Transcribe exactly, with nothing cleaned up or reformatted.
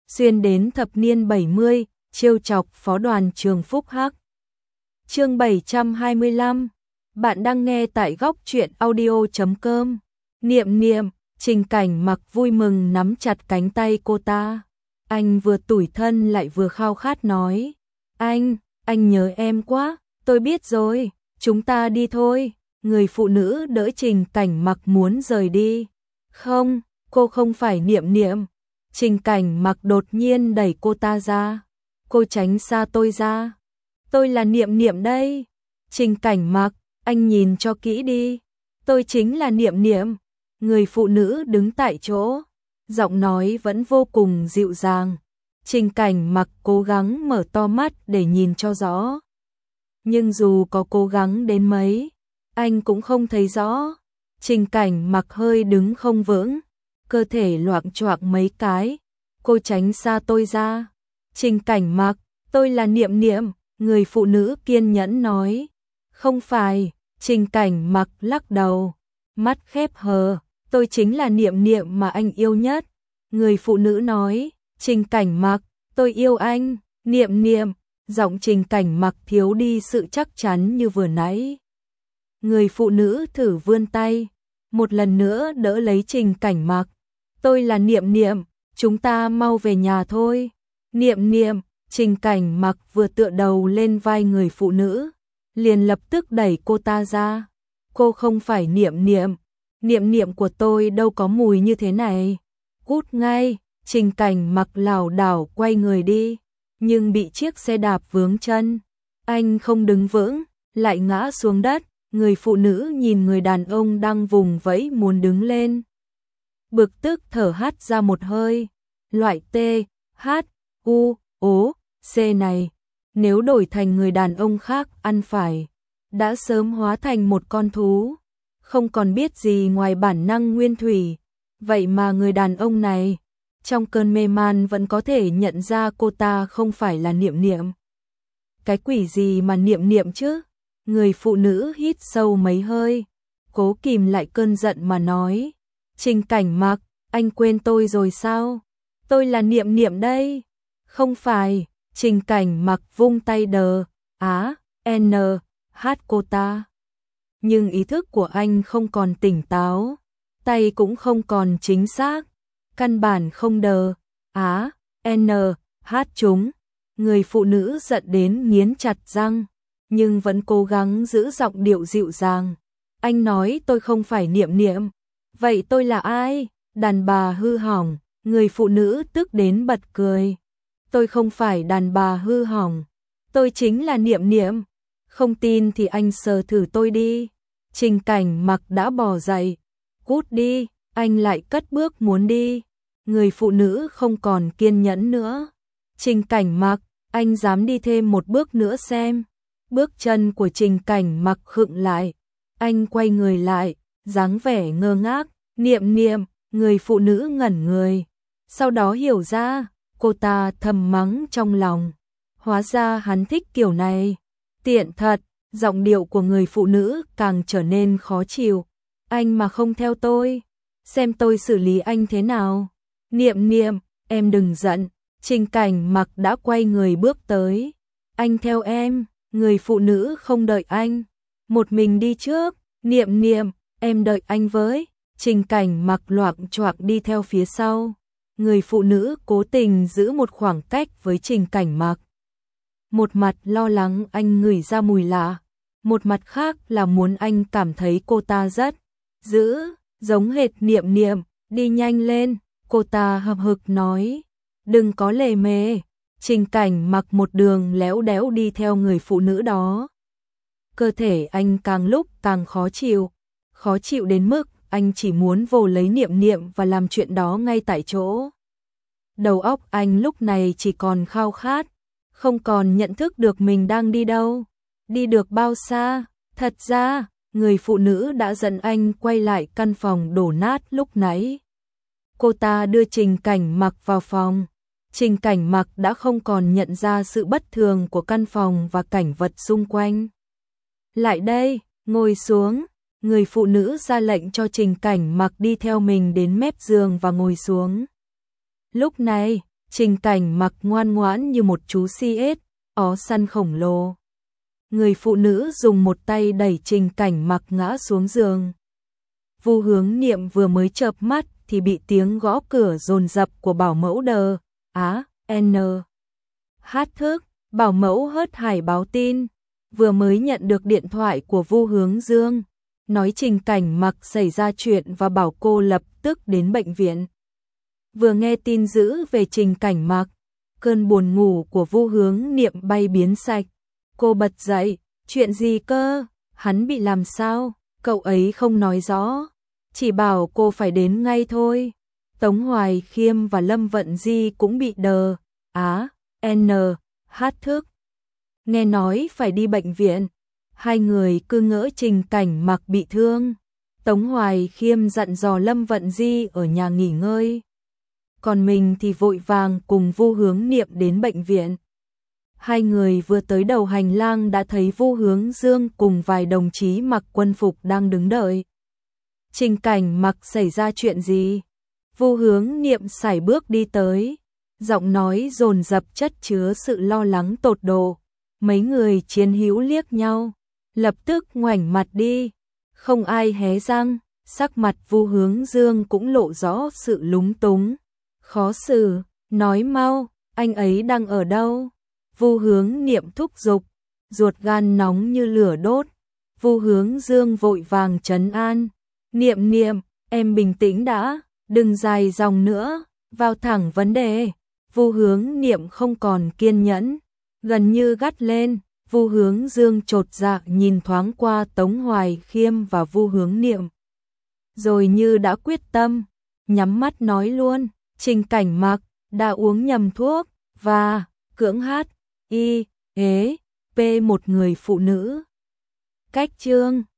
xuyên đến thập niên bảy mươi, trêu chọc phó đoàn trường Phúc Hắc. Chương bảy trăm hai mươi lăm. Bạn đang nghe tại góc truyện audio chấm com. Niệm Niệm, Trình Cảnh Mặc vui mừng nắm chặt cánh tay cô ta. Anh vừa tủi thân lại vừa khao khát nói: "Anh, anh nhớ em quá." "Tôi biết rồi, chúng ta đi thôi." Người phụ nữ đỡ Trình Cảnh Mặc muốn rời đi. "Không, cô không phải Niệm Niệm." Trình Cảnh Mặc đột nhiên đẩy cô ta ra. "Cô tránh xa tôi ra. Tôi là Niệm Niệm đây." "Trình Cảnh Mặc, anh nhìn cho kỹ đi. Tôi chính là Niệm Niệm." Người phụ nữ đứng tại chỗ, giọng nói vẫn vô cùng dịu dàng. Trình Cảnh Mặc cố gắng mở to mắt để nhìn cho rõ. Nhưng dù có cố gắng đến mấy, anh cũng không thấy rõ. Trình Cảnh Mặc hơi đứng không vững, cơ thể loạng choạng mấy cái. "Cô tránh xa tôi ra." "Trình Cảnh Mặc, tôi là Niệm Niệm." Người phụ nữ kiên nhẫn nói. "Không phải." Trình Cảnh Mặc lắc đầu, mắt khép hờ. "Tôi chính là Niệm Niệm mà anh yêu nhất." Người phụ nữ nói. "Trình Cảnh Mặc, tôi yêu anh." "Niệm Niệm." Giọng Trình Cảnh Mặc thiếu đi sự chắc chắn như vừa nãy. Người phụ nữ thử vươn tay, một lần nữa đỡ lấy Trình Cảnh Mặc. "Tôi là Niệm Niệm, chúng ta mau về nhà thôi." "Niệm Niệm." Trình Cảnh Mặc vừa tựa đầu lên vai người phụ nữ, liền lập tức đẩy cô ta ra. "Cô không phải Niệm Niệm. Niệm Niệm của tôi đâu có mùi như thế này. Cút ngay." Trình Cảnh Mặc lảo đảo quay người đi, nhưng bị chiếc xe đạp vướng chân. Anh không đứng vững, lại ngã xuống đất. Người phụ nữ nhìn người đàn ông đang vùng vẫy muốn đứng lên, bực tức thở hắt ra một hơi. Loại T, H, U, O, C này, nếu đổi thành người đàn ông khác ăn phải, đã sớm hóa thành một con thú, không còn biết gì ngoài bản năng nguyên thủy. Vậy mà người đàn ông này, trong cơn mê man vẫn có thể nhận ra cô ta không phải là Niệm Niệm. Cái quỷ gì mà Niệm Niệm chứ? Người phụ nữ hít sâu mấy hơi, cố kìm lại cơn giận mà nói. "Trình Cảnh Mặc, anh quên tôi rồi sao? Tôi là Niệm Niệm đây." "Không phải." Trình Cảnh Mặc vung tay đờ, á, N, H cô ta. Nhưng ý thức của anh không còn tỉnh táo, tay cũng không còn chính xác, căn bản không đờ, á, N, H chúng. Người phụ nữ giận đến nghiến chặt răng, nhưng vẫn cố gắng giữ giọng điệu dịu dàng. "Anh nói tôi không phải Niệm Niệm. Vậy tôi là ai? Đàn bà hư hỏng." Người phụ nữ tức đến bật cười. "Tôi không phải đàn bà hư hỏng. Tôi chính là Niệm Niệm. Không tin thì anh sờ thử tôi đi." Trình Cảnh Mặc đã bò dậy. "Cút đi." Anh lại cất bước muốn đi. Người phụ nữ không còn kiên nhẫn nữa. "Trình Cảnh Mặc, anh dám đi thêm một bước nữa xem." Bước chân của Trình Cảnh Mặc khựng lại. Anh quay người lại, dáng vẻ ngơ ngác. "Niệm Niệm." Người phụ nữ ngẩn người, sau đó hiểu ra. Cô ta thầm mắng trong lòng. Hóa ra hắn thích kiểu này. Tiện thật. Giọng điệu của người phụ nữ càng trở nên khó chịu. "Anh mà không theo tôi, xem tôi xử lý anh thế nào." "Niệm Niệm, em đừng giận." Trình Cảnh Mặc đã quay người bước tới. "Anh theo em." Người phụ nữ không đợi anh, một mình đi trước. "Niệm Niệm, em đợi anh với." Trình Cảnh Mặc loạng choạng đi theo phía sau. Người phụ nữ cố tình giữ một khoảng cách với Trình Cảnh Mặc. Một mặt lo lắng anh ngửi ra mùi lạ, một mặt khác là muốn anh cảm thấy cô ta rất dữ, giống hệt Niệm Niệm. "Đi nhanh lên." Cô ta hậm hực nói. "Đừng có lề mề." Trình Cảnh Mặc một đường léo đéo đi theo người phụ nữ đó. Cơ thể anh càng lúc càng khó chịu, khó chịu đến mức anh chỉ muốn vồ lấy Niệm Niệm và làm chuyện đó ngay tại chỗ. Đầu óc anh lúc này chỉ còn khao khát, không còn nhận thức được mình đang đi đâu, đi được bao xa. Thật ra, người phụ nữ đã dẫn anh quay lại căn phòng đổ nát lúc nãy. Cô ta đưa Trình Cảnh Mặc vào phòng. Trình Cảnh Mặc đã không còn nhận ra sự bất thường của căn phòng và cảnh vật xung quanh. "Lại đây, ngồi xuống." Người phụ nữ ra lệnh cho Trình Cảnh Mặc đi theo mình đến mép giường và ngồi xuống. Lúc này, Trình Cảnh Mặc ngoan ngoãn như một chú si ếch, ó săn khổng lồ. Người phụ nữ dùng một tay đẩy Trình Cảnh Mặc ngã xuống giường. Vu Hướng Niệm vừa mới chợp mắt thì bị tiếng gõ cửa dồn dập của bảo mẫu đờ á n hát thức. Bảo mẫu hớt hải báo tin, vừa mới nhận được điện thoại của Vu Hướng Dương, nói Trình Cảnh Mặc xảy ra chuyện và bảo cô lập tức đến bệnh viện. Vừa nghe tin dữ về Trình Cảnh Mặc, cơn buồn ngủ của Vu Hướng Niệm bay biến sạch. Cô bật dậy, chuyện gì cơ, hắn bị làm sao, cậu ấy không nói rõ, chỉ bảo cô phải đến ngay thôi. Tống Hoài Khiêm và Lâm Vận Di cũng bị đờ á n hát thức. Nghe nói phải đi bệnh viện, hai người cứ ngỡ Trình Cảnh Mặc bị thương. Tống Hoài Khiêm dặn dò Lâm Vận Di ở nhà nghỉ ngơi, còn mình thì vội vàng cùng Vu Hướng Niệm đến bệnh viện. Hai người vừa tới đầu hành lang đã thấy Vu Hướng Dương cùng vài đồng chí mặc quân phục đang đứng đợi. Trình Cảnh Mặc xảy ra chuyện gì? Vu Hướng Niệm sải bước đi tới, giọng nói dồn dập chất chứa sự lo lắng tột độ. Mấy người chiến hữu liếc nhau, lập tức ngoảnh mặt đi, không ai hé răng, sắc mặt Vu Hướng Dương cũng lộ rõ sự lúng túng, khó xử, nói mau, anh ấy đang ở đâu? Vu Hướng Niệm thúc giục, ruột gan nóng như lửa đốt. Vu Hướng Dương vội vàng trấn an, Niệm Niệm, em bình tĩnh đã, đừng dài dòng nữa, vào thẳng vấn đề. Vu Hướng Niệm không còn kiên nhẫn, gần như gắt lên. Vu Hướng Dương chột dạ nhìn thoáng qua Tống Hoài Khiêm và Vu Hướng Niệm, rồi như đã quyết tâm, nhắm mắt nói luôn, Trình Cảnh Mặc đã uống nhầm thuốc và cưỡng hát y ế p một người phụ nữ. Cách chương